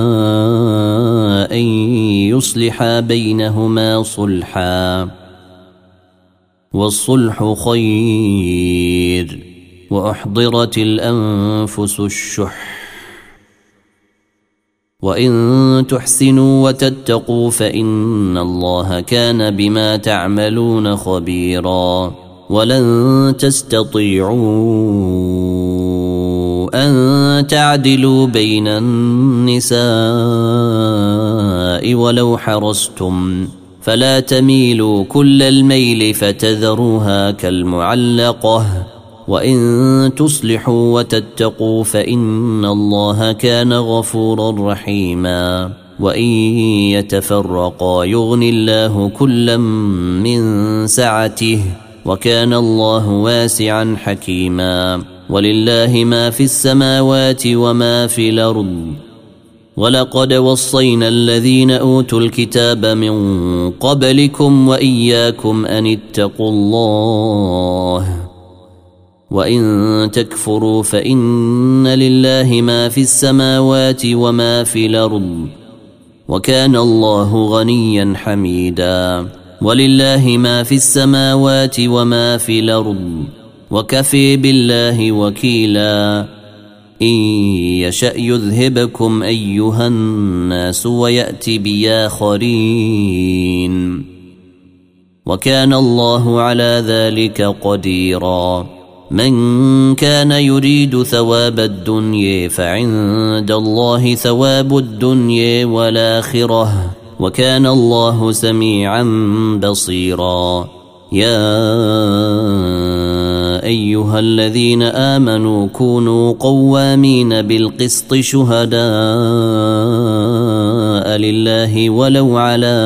أن يصلحا بينهما صلحا والصلح خير وأحضرت الأنفس الشح وإن تحسنوا وتتقوا فإن الله كان بما تعملون خبيرا ولن تستطيعوا أن تعدلوا بين النساء ولو حرصتم فلا تميلوا كل الميل فتذروها كالمعلقة وإن تصلحوا وتتقوا فإن الله كان غفورا رحيما وإن يتفرقا يغن الله كلا من سعته وكان الله واسعا حكيما ولله ما في السماوات وما في الأرض ولقد وصينا الذين أوتوا الكتاب من قبلكم وإياكم أن اتقوا الله وإن تكفروا فإن لله ما في السماوات وما في الأرض وكان الله غنيا حميدا ولله ما في السماوات وما في الأرض وكفي بالله وكيلا إن يشأ يذهبكم أيها الناس ويأتي بآخرين وكان الله على ذلك قديرا من كان يريد ثواب الدنيا فعند الله ثواب الدنيا والآخرة وكان الله سميعا بصيرا يا أيها الذين آمنوا كونوا قوامين بالقسط شهداء لله ولو على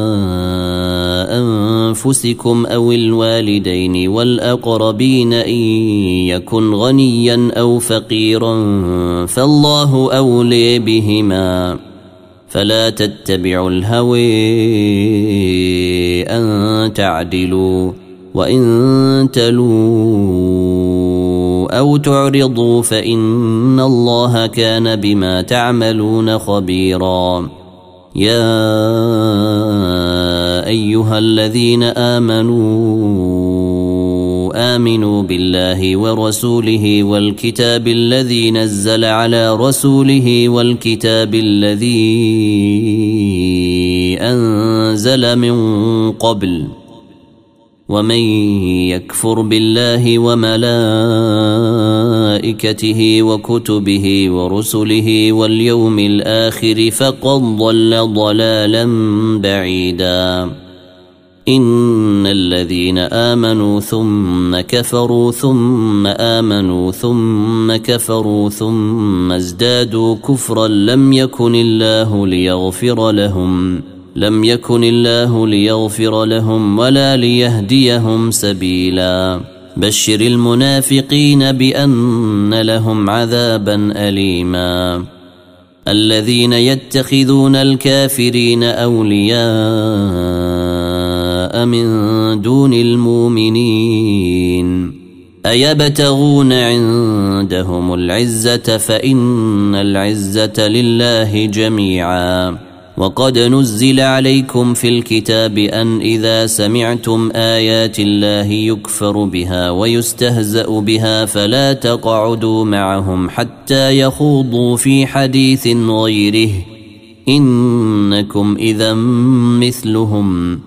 أنفسكم أو الوالدين والأقربين إن يكن غنيا أو فقيرا فالله أولي بهما فلا تتبعوا الهوى أن تعدلوا وإن تلوا أو تعرضوا فإن الله كان بما تعملون خبيرا يا أيها الذين آمنوا بالله ورسوله والكتاب الذي نزل على رسوله والكتاب الذي أنزل من قبل ومن يكفر بالله وملائكته وكتبه ورسله واليوم الآخر فقد ضل ضلالا بعيدا إن الذين آمنوا ثم كفروا ثم آمنوا ثم كفروا ثم ازدادوا كفرا لم يكن الله ليغفر لهم ولا ليهديهم سبيلا بشر المنافقين بأن لهم عذابا أليما الذين يتخذون الكافرين أولياء من دون المؤمنين أيبتغون عندهم العزة فإن العزة لله جميعا وقد نزل عليكم في الكتاب أن إذا سمعتم آيات الله يكفر بها ويستهزأ بها فلا تقعدوا معهم حتى يخوضوا في حديث غيره إنكم إذا مثلهم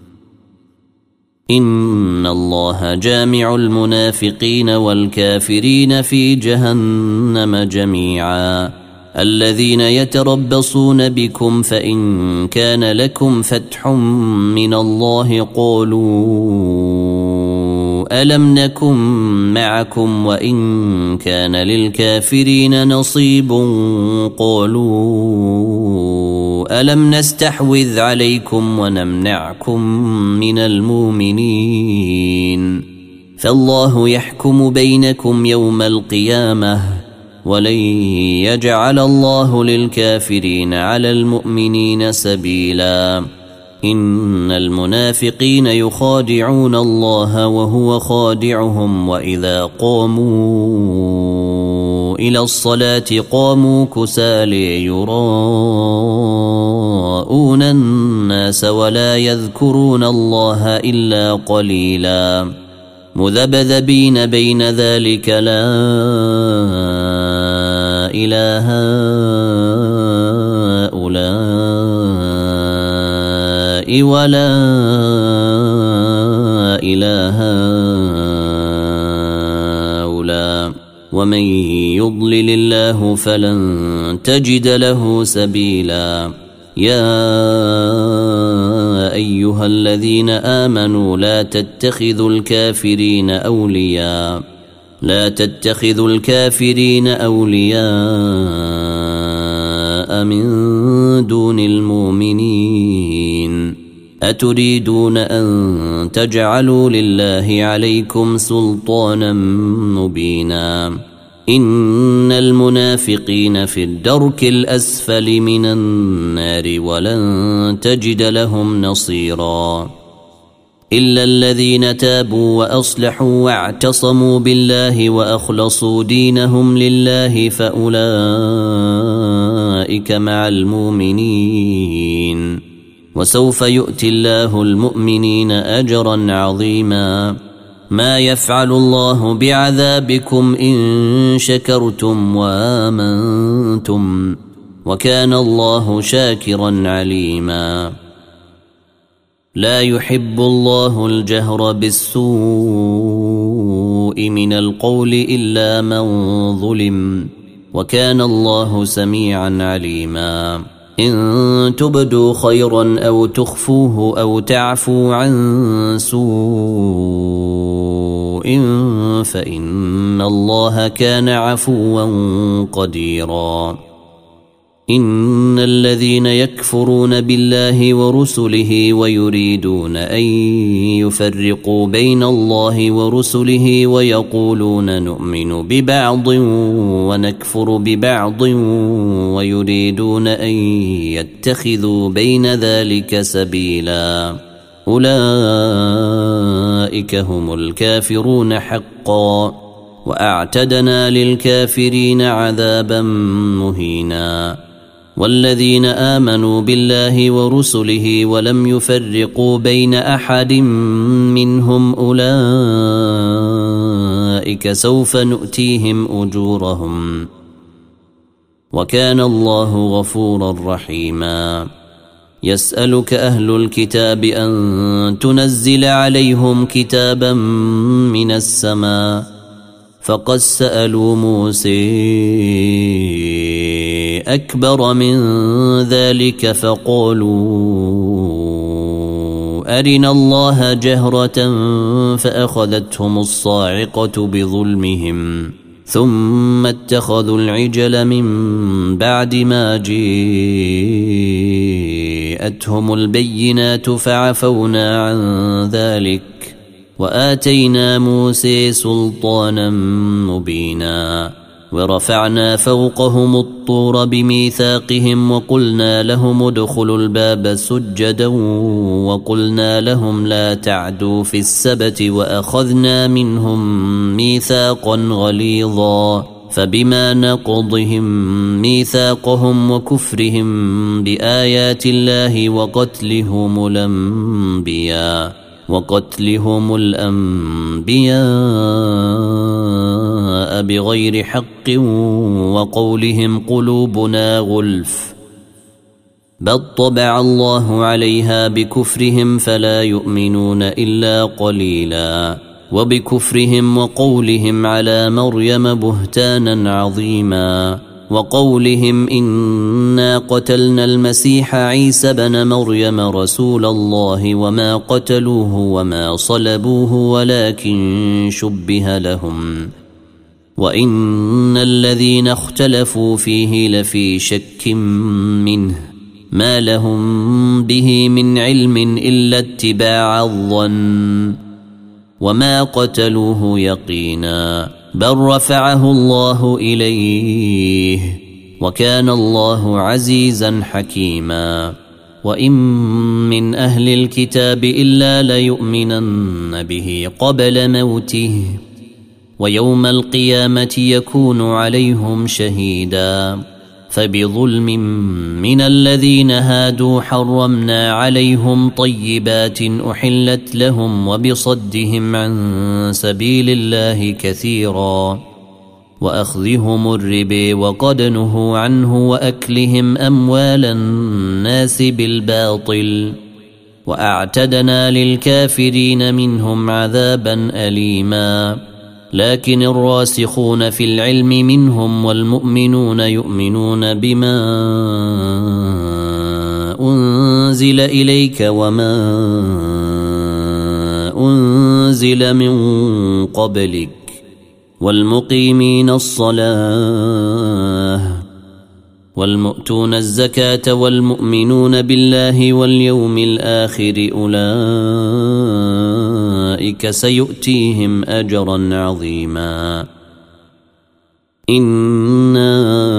إن الله جامع المنافقين والكافرين في جهنم جميعا الذين يتربصون بكم فإن كان لكم فتح من الله قالوا ألم نكن معكم وإن كان للكافرين نصيب قالوا ألم نستحوذ عليكم ونمنعكم من المؤمنين فالله يحكم بينكم يوم القيامة ولن يجعل الله للكافرين على المؤمنين سبيلا إن المنافقين يخادعون الله وهو خادعهم وإذا قاموا إلى الصلاة قاموا كسالى يراءون الناس ولا يذكرون الله إلا قليلا مذبذبين بين ذلك لا إله هؤلاء ولا إله هؤلاء ومن يضلل الله فلن تجد له سبيلا يا أيها الذين آمنوا لا تتخذوا الكافرين أولياء من دون المؤمنين أتريدون أن تجعلوا لله عليكم سلطانا مبينا إن المنافقين في الدرك الأسفل من النار ولن تجد لهم نصيرا إلا الذين تابوا وأصلحوا واعتصموا بالله وأخلصوا دينهم لله فأولئك مع المؤمنين وسوف يؤتي الله المؤمنين أجرا عظيما ما يفعل الله بعذابكم إن شكرتم وآمنتم وكان الله شاكرا عليما لا يحب الله الجهر بالسوء من القول إلا من ظلم وكان الله سميعا عليما إن تبدوا خيرا أو تخفوه أو تعفوا عن سوء فإن الله كان عفوا قديرا إن الذين يكفرون بالله ورسله ويريدون أن يفرقوا بين الله ورسله ويقولون نؤمن ببعض ونكفر ببعض ويريدون أن يتخذوا بين ذلك سبيلا أولئك هم الكافرون حقا وأعتدنا للكافرين عذابا مهينا والذين آمنوا بالله ورسله ولم يفرقوا بين أحد منهم أولئك سوف نؤتيهم أجورهم وكان الله غفورا رحيما يسألك أهل الكتاب أن تنزل عليهم كتابا من السماء فقد سألوا موسى أكبر من ذلك فقالوا أرنا الله جهرة فأخذتهم الصاعقة بظلمهم ثم اتخذوا العجل من بعد ما جاءتهم البينات فعفونا عن ذلك وآتينا موسى سلطانا مبينا ورفعنا فوقهم الطور بميثاقهم وقلنا لهم ادخلوا الباب سجدا وقلنا لهم لا تعدوا في السبت وأخذنا منهم ميثاقا غليظا فبما نقضهم ميثاقهم وكفرهم بآيات الله وقتلهم الأنبياء بغير حق وقولهم قلوبنا غلف بل طبع الله عليها بكفرهم فلا يؤمنون إلا قليلا وبكفرهم وقولهم على مريم بهتانا عظيما وقولهم إنا قتلنا المسيح عيسى بن مريم رسول الله وما قتلوه وما صلبوه ولكن شبه لهم وإن الذين اختلفوا فيه لفي شك منه ما لهم به من علم إلا اتباع الظن وما قتلوه يقينا بل رفعه الله إليه وكان الله عزيزا حكيما وإن من أهل الكتاب إلا ليؤمنن به قبل موته ويوم القيامة يكون عليهم شهيدا فبظلم من الذين هادوا حرمنا عليهم طيبات أحلت لهم وبصدهم عن سبيل الله كثيرا وأخذهم الربا وقد نهوا عنه وأكلهم أموال الناس بالباطل وأعتدنا للكافرين منهم عذابا أليما لكن الراسخون في العلم منهم والمؤمنون يؤمنون بما أنزل إليك وما أنزل من قبلك والمقيمين الصلاة والمؤتون الزكاة والمؤمنون بالله واليوم الآخر أولئك سيؤتيهم أجرا عظيما إنا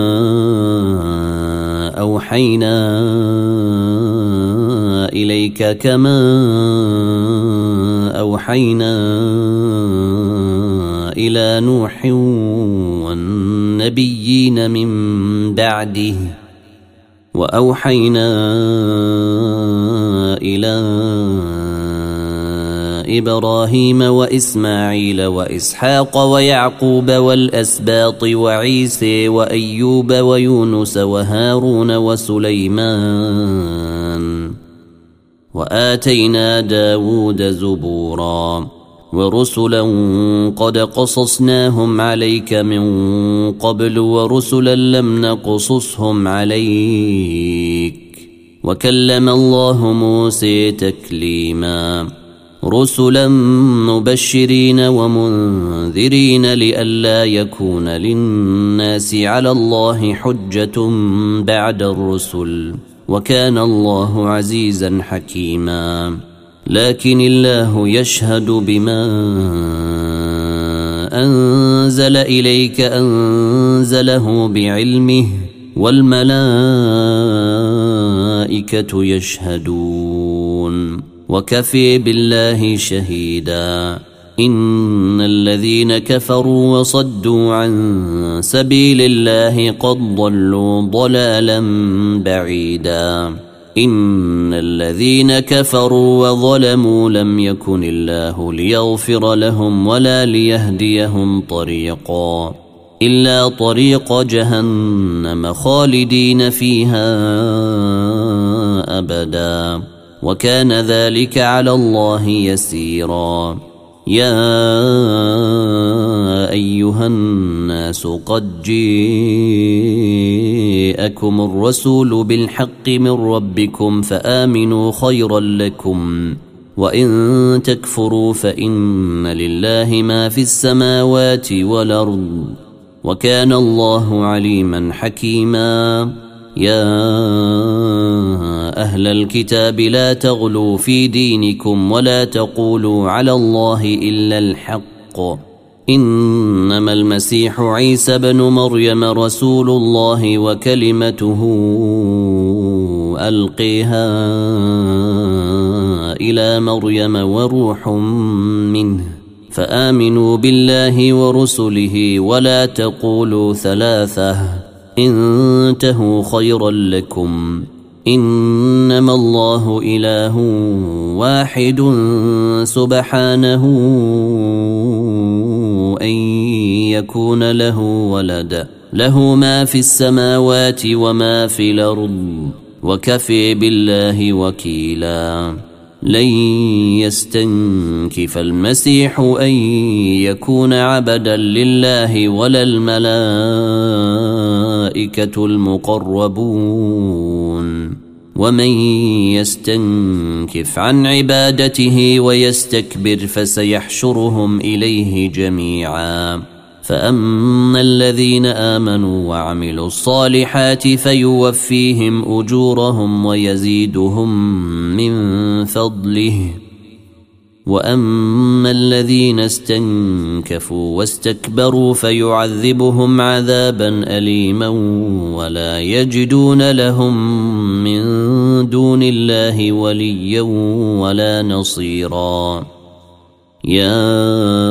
أوحينا إليك كما أوحينا إلى نوح والنبيين من بعده وأوحينا إلى إبراهيم وإسماعيل وإسحاق ويعقوب والأسباط وعيسى وأيوب ويونس وهارون وسليمان وآتينا داود زبورا ورسلا قد قصصناهم عليك من قبل ورسلا لم نقصصهم عليك وكلم الله موسى تكليما رسلا مبشرين ومنذرين لئلا يكون للناس على الله حجة بعد الرسل وكان الله عزيزا حكيما لكن الله يشهد بما أنزل إليك أنزله بعلمه والملائكة يشهدون وكفي بالله شهيدا إن الذين كفروا وصدوا عن سبيل الله قد ضلوا ضلالا بعيدا إن الذين كفروا وظلموا لم يكن الله ليغفر لهم ولا ليهديهم طريقا إلا طريق جهنم خالدين فيها أبدا وكان ذلك على الله يسيرا يا أيها الناس قد جاءكم الرسول بالحق من ربكم فآمنوا خيرا لكم وإن تكفروا فإن لله ما في السماوات والأرض وكان الله عليما حكيما يا أهل الكتاب لا تغلوا في دينكم ولا تقولوا على الله إلا الحق إنما المسيح عيسى بن مريم رسول الله وكلمته ألقيها إلى مريم وروح منه فآمنوا بالله ورسله ولا تقولوا ثلاثة انتهوا خيرا لكم إنما الله إله واحد سبحانه أن يكون له ولد له ما في السماوات وما في الأرض وكفي بالله وكيلا لن يستنكف المسيح أن يكون عبدا لله ولا الملائكة الملائكة المقربون ومن يستنكف عن عبادته ويستكبر فسيحشرهم إليه جميعا فأما الذين آمنوا وعملوا الصالحات فيوفيهم أجورهم ويزيدهم من فضله وأما الذين استنكفوا واستكبروا فيعذبهم عذابا أليما ولا يجدون لهم من دون الله وليا ولا نصيرا يا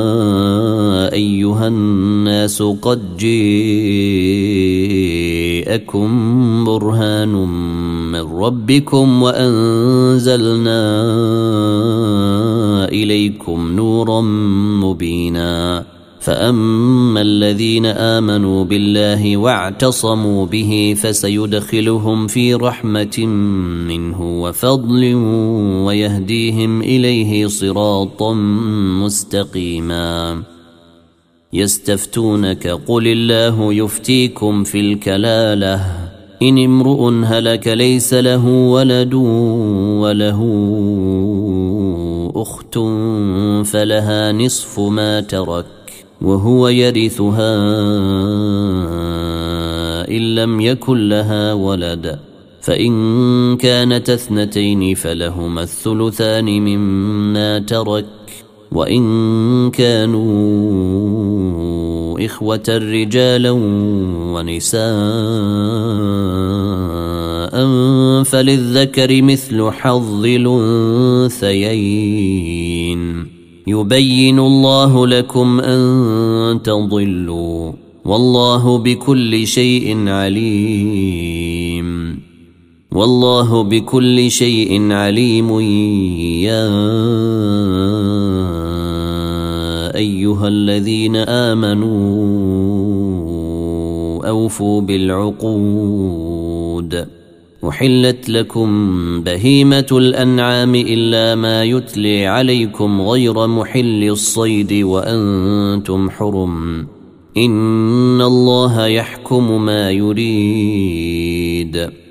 أيها الناس قد جاءكم برهان من ربكم وأنزلنا إليكم نورا مبينا فأما الذين آمنوا بالله واعتصموا به فسيدخلهم في رحمة منه وفضل ويهديهم إليه صراطا مستقيما يستفتونك قل الله يفتيكم في الكلالة إن امرؤ هلك ليس له ولد وله أخت فلها نصف ما ترك وهو يرثها إن لم يكن لها ولد فإن كانت اثنتين فلهما الثلثان مما ترك وإن كانوا إخوة رجالا ونساء فللذكر مثل حظ الأنثيين يبين الله لكم أن تضلوا والله بكل شيء عليم والله بكل شيء عليم يا أيها الذين آمنوا أوفوا بالعقود أحلت لكم بهيمة الأنعام إلا ما يتلي عليكم غير محل الصيد وأنتم حرم إن الله يحكم ما يريد